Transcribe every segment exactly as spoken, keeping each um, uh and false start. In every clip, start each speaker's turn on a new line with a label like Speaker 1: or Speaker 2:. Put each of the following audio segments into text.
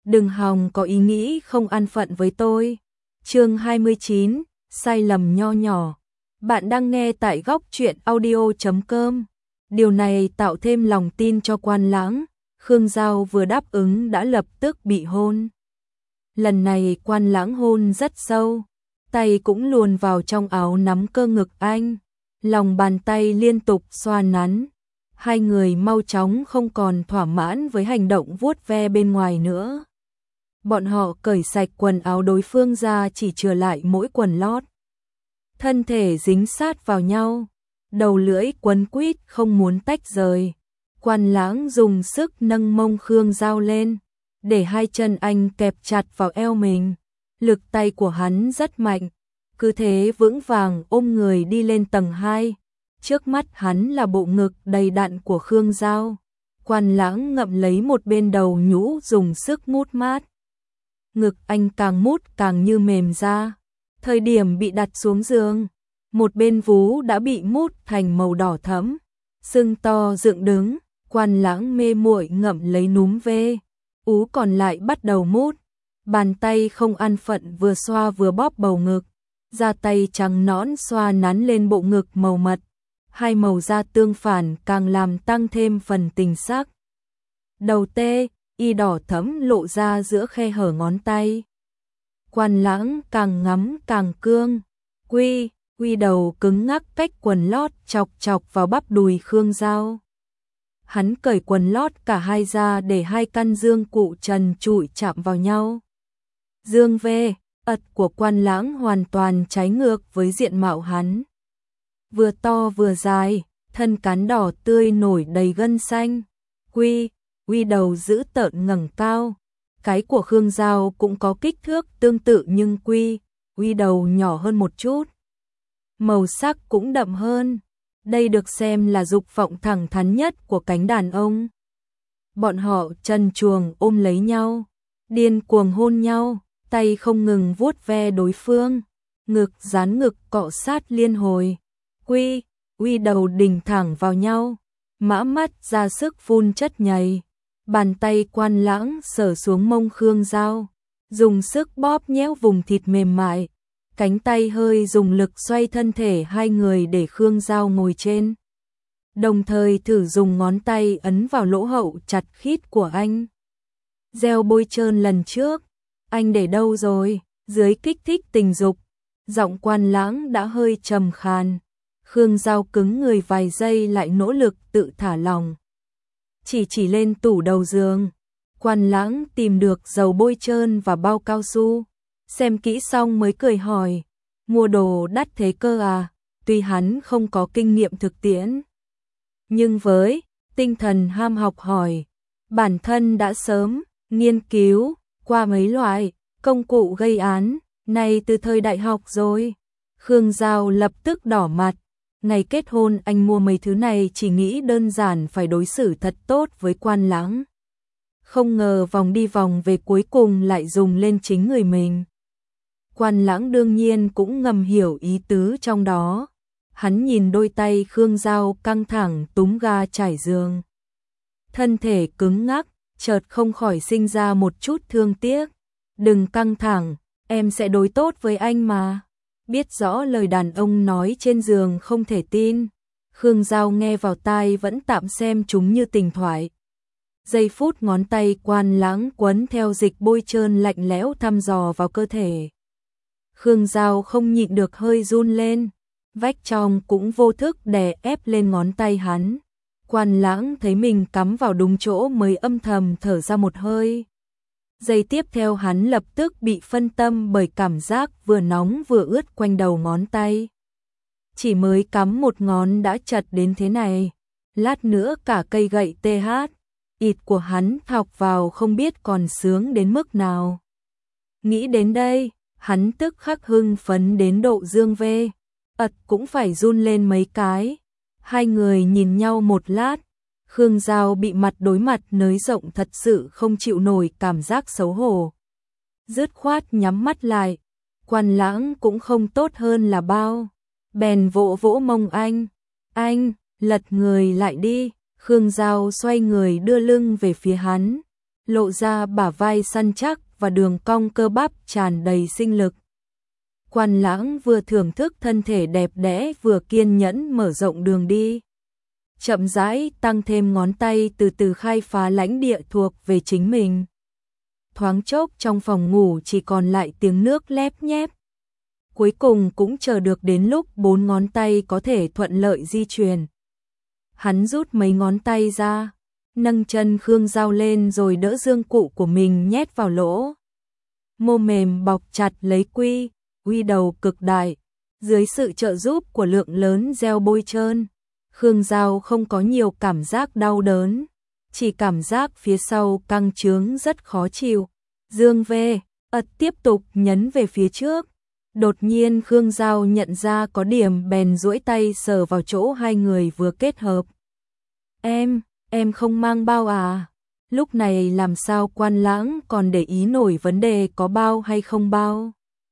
Speaker 1: đừng hòng có ý nghĩ không an phận với tôi. Chương hai mươi chín, sai lầm nho nhỏ. Bạn đang nghe tại góc truyện audio chấm com. Điều này tạo thêm lòng tin cho Quan Lãng. Khương Giao vừa đáp ứng đã lập tức bị hôn. Lần này Quan Lãng hôn rất sâu, tay cũng luồn vào trong áo nắm cơ ngực anh, lòng bàn tay liên tục xoa nắn. Hai người mau chóng không còn thỏa mãn với hành động vuốt ve bên ngoài nữa. Bọn họ cởi sạch quần áo đối phương ra, chỉ chừa lại mỗi quần lót. Thân thể dính sát vào nhau, đầu lưỡi quấn quýt không muốn tách rời. Quan Lãng dùng sức nâng mông Khương Giao lên, để hai chân anh kẹp chặt vào eo mình. Lực tay của hắn rất mạnh, cứ thế vững vàng ôm người đi lên tầng hai. Trước mắt hắn là bộ ngực đầy đặn của Khương Giao. Quan Lãng ngậm lấy một bên đầu nhũ dùng sức mút mát. Ngực anh càng mút càng như mềm ra. Thời điểm bị đặt xuống giường, một bên vú đã bị mút thành màu đỏ thẫm, sưng to dựng đứng. Quan Lãng mê muội ngậm lấy núm vê, ú còn lại bắt đầu mút. Bàn tay không an phận vừa xoa vừa bóp bầu ngực, da tay trắng nõn xoa nắn lên bộ ngực màu mật. Hai màu da tương phản càng làm tăng thêm phần tình sắc. Đầu tê, y đỏ thẫm lộ ra giữa khe hở ngón tay. Quan Lãng càng ngắm càng cương, quy, quy đầu cứng ngắc cách quần lót chọc chọc vào bắp đùi Khương Giao. Hắn cởi quần lót cả hai ra để hai căn dương cụ trần trụi chạm vào nhau. Dương vê, ật của Quan Lãng hoàn toàn trái ngược với diện mạo hắn. Vừa to vừa dài, thân cán đỏ tươi nổi đầy gân xanh. Quy, quy đầu giữ tợn ngẩng cao. Cái của Khương Giao cũng có kích thước tương tự nhưng quy, quy đầu nhỏ hơn một chút. Màu sắc cũng đậm hơn. Đây được xem là dục vọng thẳng thắn nhất của cánh đàn ông. Bọn họ trần truồng ôm lấy nhau, điên cuồng hôn nhau, tay không ngừng vuốt ve đối phương, ngực dán ngực cọ sát liên hồi. Quy, quy đầu đỉnh thẳng vào nhau, mã mắt ra sức phun chất nhầy. Bàn tay Quan Lãng sờ xuống mông Khương Giao, dùng sức bóp nhéo vùng thịt mềm mại. Cánh tay hơi dùng lực xoay thân thể hai người để Khương Giao ngồi trên. Đồng thời thử dùng ngón tay ấn vào lỗ hậu chặt khít của anh. Gel bôi trơn lần trước, anh để đâu rồi? Dưới kích thích tình dục, giọng Quan Lãng đã hơi trầm khàn. Khương Giao cứng người vài giây lại nỗ lực tự thả lòng. Chỉ chỉ lên tủ đầu giường, Quan Lãng tìm được dầu bôi trơn và bao cao su. Xem kỹ xong mới cười hỏi, mua đồ đắt thế cơ à? Tuy hắn không có kinh nghiệm thực tiễn, nhưng với tinh thần ham học hỏi, bản thân đã sớm nghiên cứu qua mấy loại công cụ gây án này từ thời đại học rồi. Khương Giao lập tức đỏ mặt. Ngày kết hôn anh mua mấy thứ này chỉ nghĩ đơn giản phải đối xử thật tốt với Quan Lãng. Không ngờ vòng đi vòng về cuối cùng lại dùng lên chính người mình. Quan Lãng đương nhiên cũng ngầm hiểu ý tứ trong đó. Hắn nhìn đôi tay Khương Giao căng thẳng túm ga trải giường. Thân thể cứng ngắc, chợt không khỏi sinh ra một chút thương tiếc. Đừng căng thẳng, em sẽ đối tốt với anh mà. Biết rõ lời đàn ông nói trên giường không thể tin. Khương Giao nghe vào tai vẫn tạm xem chúng như tình thoại. Giây phút ngón tay Quan Lãng quấn theo dịch bôi trơn lạnh lẽo thăm dò vào cơ thể. Khương Giao không nhịn được hơi run lên, vách trong cũng vô thức đè ép lên ngón tay hắn. Quan Lãng thấy mình cắm vào đúng chỗ mới âm thầm thở ra một hơi. Giây tiếp theo hắn lập tức bị phân tâm bởi cảm giác vừa nóng vừa ướt quanh đầu ngón tay. Chỉ mới cắm một ngón đã chật đến thế này, lát nữa cả cây gậy tê hát, ịt của hắn thọc vào không biết còn sướng đến mức nào. Nghĩ đến đây, hắn tức khắc hưng phấn đến độ dương vê, ật cũng phải run lên mấy cái. Hai người nhìn nhau một lát, Khương Giao bị mặt đối mặt nới rộng thật sự không chịu nổi cảm giác xấu hổ. Dứt khoát nhắm mắt lại, Quan Lãng cũng không tốt hơn là bao. Bèn vỗ vỗ mông anh, anh, lật người lại đi. Khương Giao xoay người đưa lưng về phía hắn, lộ ra bả vai săn chắc và đường cong cơ bắp tràn đầy sinh lực. Quan Lãng vừa thưởng thức thân thể đẹp đẽ vừa kiên nhẫn mở rộng đường đi. Chậm rãi tăng thêm ngón tay từ từ khai phá lãnh địa thuộc về chính mình. Thoáng chốc trong phòng ngủ chỉ còn lại tiếng nước lép nhép. Cuối cùng cũng chờ được đến lúc bốn ngón tay có thể thuận lợi di chuyển. Hắn rút mấy ngón tay ra, nâng chân Khương Giao lên rồi đỡ dương cụ của mình nhét vào lỗ. Mô mềm bọc chặt lấy quy, quy đầu cực đại. Dưới sự trợ giúp của lượng lớn gel bôi trơn, Khương Giao không có nhiều cảm giác đau đớn, chỉ cảm giác phía sau căng trướng rất khó chịu. Dương về, ật tiếp tục nhấn về phía trước. Đột nhiên Khương Giao nhận ra có điểm bèn duỗi tay sờ vào chỗ hai người vừa kết hợp. Em, em không mang bao à? Lúc này làm sao Quan Lãng còn để ý nổi vấn đề có bao hay không bao?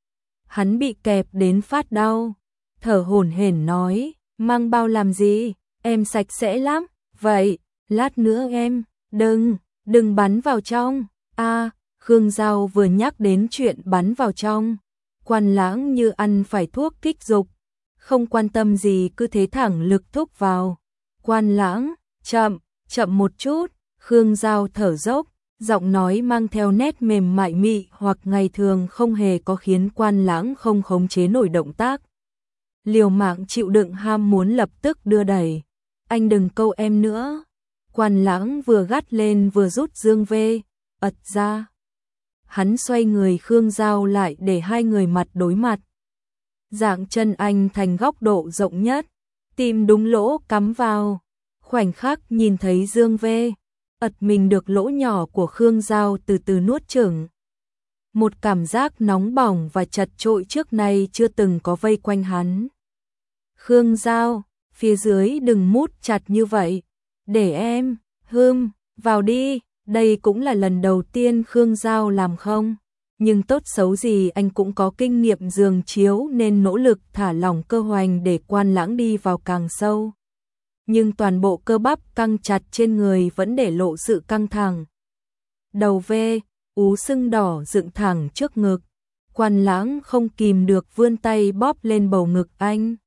Speaker 1: Hắn bị kẹp đến phát đau, thở hổn hển nói, mang bao làm gì, em sạch sẽ lắm, vậy, lát nữa em, đừng, đừng bắn vào trong, a Khương Giao vừa nhắc đến chuyện bắn vào trong. Quan Lãng như ăn phải thuốc kích dục, không quan tâm gì cứ thế thẳng lực thúc vào. Quan Lãng, chậm, chậm một chút, Khương Giao thở dốc, giọng nói mang theo nét mềm mại mị hoặc ngày thường không hề có khiến Quan Lãng không khống chế nổi động tác. Liều mạng chịu đựng ham muốn lập tức đưa đẩy. Anh đừng câu em nữa. Quan Lãng vừa gắt lên vừa rút dương vê, ật ra. Hắn xoay người Khương Giao lại để hai người mặt đối mặt. Dạng chân anh thành góc độ rộng nhất, tìm đúng lỗ cắm vào. Khoảnh khắc nhìn thấy dương vê, ật mình được lỗ nhỏ của Khương Giao từ từ nuốt chửng. Một cảm giác nóng bỏng và chật chội trước nay chưa từng có vây quanh hắn. Khương Giao, phía dưới đừng mút chặt như vậy. Để em, hưm, vào đi. Đây cũng là lần đầu tiên Khương Giao làm không. Nhưng tốt xấu gì anh cũng có kinh nghiệm giường chiếu nên nỗ lực thả lỏng cơ hoành để Quan Lãng đi vào càng sâu. Nhưng toàn bộ cơ bắp căng chặt trên người vẫn để lộ sự căng thẳng. Đầu vê, ú sưng đỏ dựng thẳng trước ngực. Quan Lãng không kìm được vươn tay bóp lên bầu ngực anh.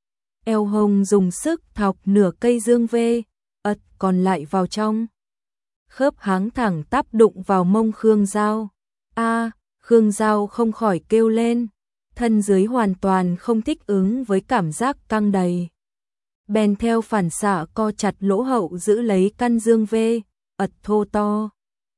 Speaker 1: Eo hông dùng sức thọc nửa cây dương vê, ật còn lại vào trong. Khớp háng thẳng tắp đụng vào mông Khương Giao. A, Khương Giao không khỏi kêu lên, thân dưới hoàn toàn không thích ứng với cảm giác căng đầy. Bèn theo phản xạ co chặt lỗ hậu giữ lấy căn dương vê, ật thô to.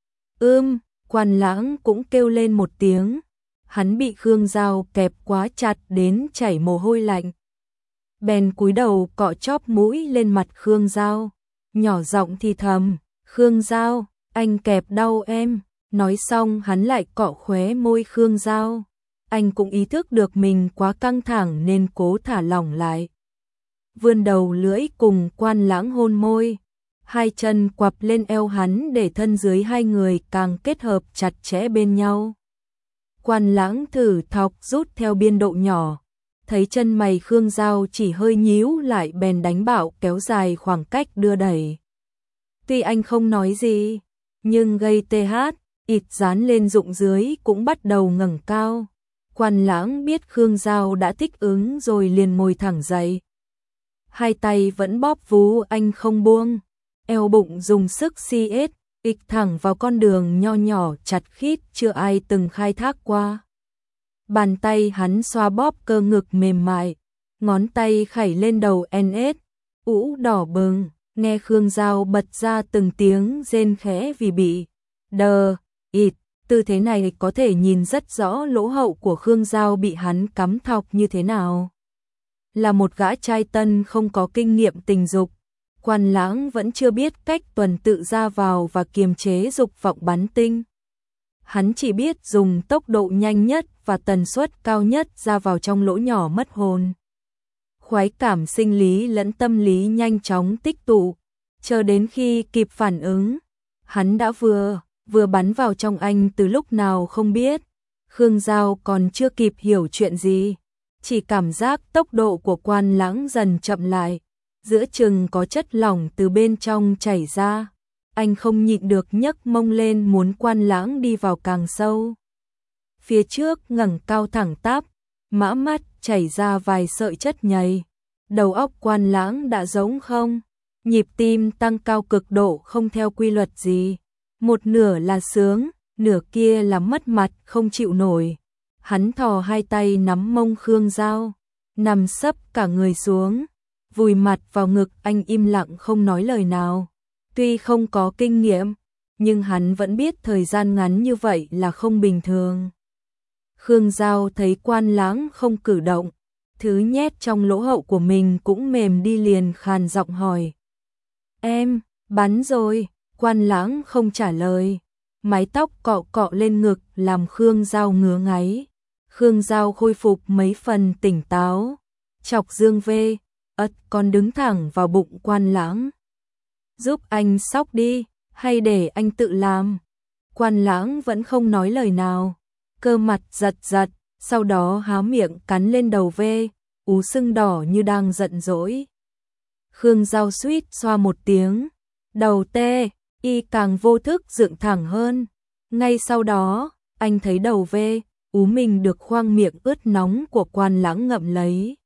Speaker 1: Ưm, Quan Lãng cũng kêu lên một tiếng, hắn bị Khương Giao kẹp quá chặt đến chảy mồ hôi lạnh. Bèn cúi đầu cọ chóp mũi lên mặt Khương Giao, nhỏ giọng thì thầm, Khương Giao, anh kẹp đau em. Nói xong hắn lại cọ khóe môi Khương Giao. Anh cũng ý thức được mình quá căng thẳng nên cố thả lỏng lại. Vươn đầu lưỡi cùng Quan Lãng hôn môi. Hai chân quặp lên eo hắn để thân dưới hai người càng kết hợp chặt chẽ bên nhau. Quan Lãng thử thọc rút theo biên độ nhỏ. Thấy chân mày Khương Giao chỉ hơi nhíu lại bèn đánh bạo kéo dài khoảng cách đưa đẩy. Tuy anh không nói gì, nhưng gây tê hát, ịt dán lên rụng dưới cũng bắt đầu ngẩng cao. Quan Lãng biết Khương Giao đã thích ứng rồi liền ngồi thẳng dậy. Hai tay vẫn bóp vú anh không buông, eo bụng dùng sức si ết, ịch thẳng vào con đường nho nhỏ chặt khít chưa ai từng khai thác qua. Bàn tay hắn xoa bóp cơ ngực mềm mại, ngón tay khẩy lên đầu en ét, ũ đỏ bừng. Nghe Khương Giao bật ra từng tiếng rên khẽ vì bị đờ, ịt, tư thế này có thể nhìn rất rõ lỗ hậu của Khương Giao bị hắn cắm thọc như thế nào. Là một gã trai tân không có kinh nghiệm tình dục, Quan Lãng vẫn chưa biết cách tuần tự ra vào và kiềm chế dục vọng bắn tinh. Hắn chỉ biết dùng tốc độ nhanh nhất và tần suất cao nhất ra vào trong lỗ nhỏ mất hồn. Khoái cảm sinh lý lẫn tâm lý nhanh chóng tích tụ, chờ đến khi kịp phản ứng, hắn đã vừa, vừa bắn vào trong anh từ lúc nào không biết. Khương Giao còn chưa kịp hiểu chuyện gì, chỉ cảm giác tốc độ của Quan Lãng dần chậm lại, giữa chừng có chất lỏng từ bên trong chảy ra, anh không nhịn được nhấc mông lên muốn Quan Lãng đi vào càng sâu. Phía trước ngẩng cao thẳng tắp, mã mắt chảy ra vài sợi chất nhầy. Đầu óc Quan Lãng đã rỗng không, nhịp tim tăng cao cực độ không theo quy luật gì. Một nửa là sướng, nửa kia là mất mặt không chịu nổi. Hắn thò hai tay nắm mông Khương Giao, nằm sấp cả người xuống, vùi mặt vào ngực anh im lặng không nói lời nào. Tuy không có kinh nghiệm, nhưng hắn vẫn biết thời gian ngắn như vậy là không bình thường. Khương Giao thấy Quan Lãng không cử động, thứ nhét trong lỗ hậu của mình cũng mềm đi liền khàn giọng hỏi. Em, bắn rồi, Quan Lãng không trả lời. Mái tóc cọ cọ lên ngực làm Khương Giao ngứa ngáy. Khương Giao khôi phục mấy phần tỉnh táo. Chọc Dương Vê, ất còn đứng thẳng vào bụng Quan Lãng. Giúp anh xóc đi, hay để anh tự làm. Quan Lãng vẫn không nói lời nào. Cơ mặt giật giật, sau đó há miệng cắn lên đầu Vê, ú sưng đỏ như đang giận dỗi. Khương Giao suýt xoa một tiếng, đầu tê, y càng vô thức dựng thẳng hơn. Ngay sau đó, anh thấy đầu Vê, ú mình được khoang miệng ướt nóng của Quan Lãng ngậm lấy.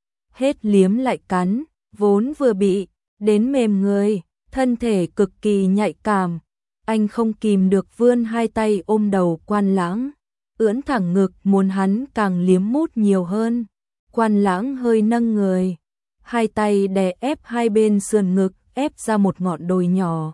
Speaker 1: Hết liếm lại cắn, vốn vừa bị đến mềm người, thân thể cực kỳ nhạy cảm. Anh không kìm được vươn hai tay ôm đầu Quan Lãng, ưỡn thẳng ngực muốn hắn càng liếm mút nhiều hơn. Quan Lãng hơi nâng người, hai tay đè ép hai bên sườn ngực, ép ra một ngọn đồi nhỏ.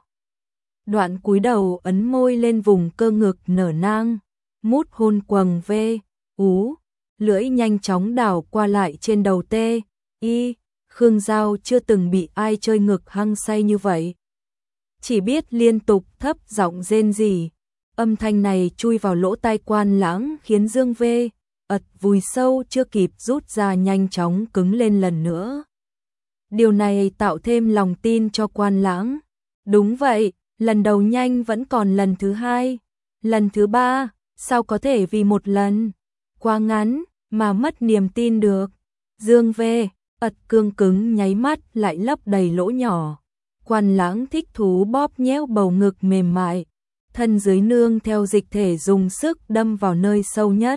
Speaker 1: Đoạn cúi đầu ấn môi lên vùng cơ ngực nở nang, mút hôn quầng Vê, ú, lưỡi nhanh chóng đảo qua lại trên đầu tê, y. Khương Giao chưa từng bị ai chơi ngực hăng say như vậy. Chỉ biết liên tục thấp giọng rên rỉ. Âm thanh này chui vào lỗ tai Quan Lãng khiến Dương Vê, ật vùi sâu chưa kịp rút ra nhanh chóng cứng lên lần nữa. Điều này tạo thêm lòng tin cho Quan Lãng. Đúng vậy, lần đầu nhanh vẫn còn lần thứ hai, lần thứ ba, sao có thể vì một lần quá ngắn mà mất niềm tin được. Dương Vê, ật cương cứng nháy mắt lại lấp đầy lỗ nhỏ. Quan Lãng thích thú bóp nhéo bầu ngực mềm mại, thân dưới nương theo dịch thể dùng sức đâm vào nơi sâu nhất.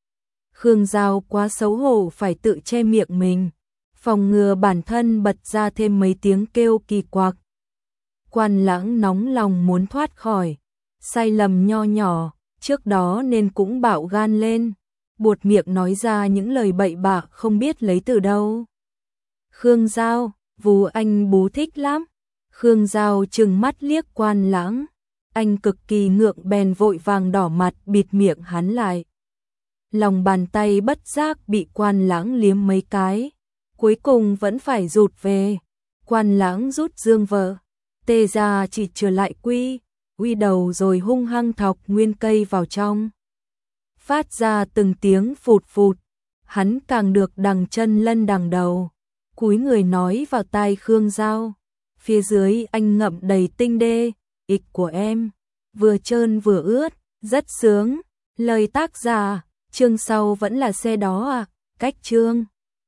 Speaker 1: Khương Giao quá xấu hổ phải tự che miệng mình, phòng ngừa bản thân bật ra thêm mấy tiếng kêu kỳ quặc. Quan Lãng nóng lòng muốn thoát khỏi sai lầm nho nhỏ, trước đó nên cũng bạo gan lên, buột miệng nói ra những lời bậy bạ không biết lấy từ đâu. Khương Giao, vú anh bú thích lắm. Khương Giao trừng mắt liếc Quan Lãng, anh cực kỳ ngượng bèn vội vàng đỏ mặt bịt miệng hắn lại. Lòng bàn tay bất giác bị Quan Lãng liếm mấy cái, cuối cùng vẫn phải rụt về. Quan Lãng rút Dương vợ, tê ra chỉ trở lại quy, uy đầu rồi hung hăng thọc nguyên cây vào trong. Phát ra từng tiếng phụt phụt, hắn càng được đằng chân lân đằng đầu, cúi người nói vào tai Khương Giao. Phía dưới anh ngậm đầy tinh đê, ịch của em, vừa trơn vừa ướt, rất sướng. Lời tác giả, chương sau vẫn là xe đó à, cách chương.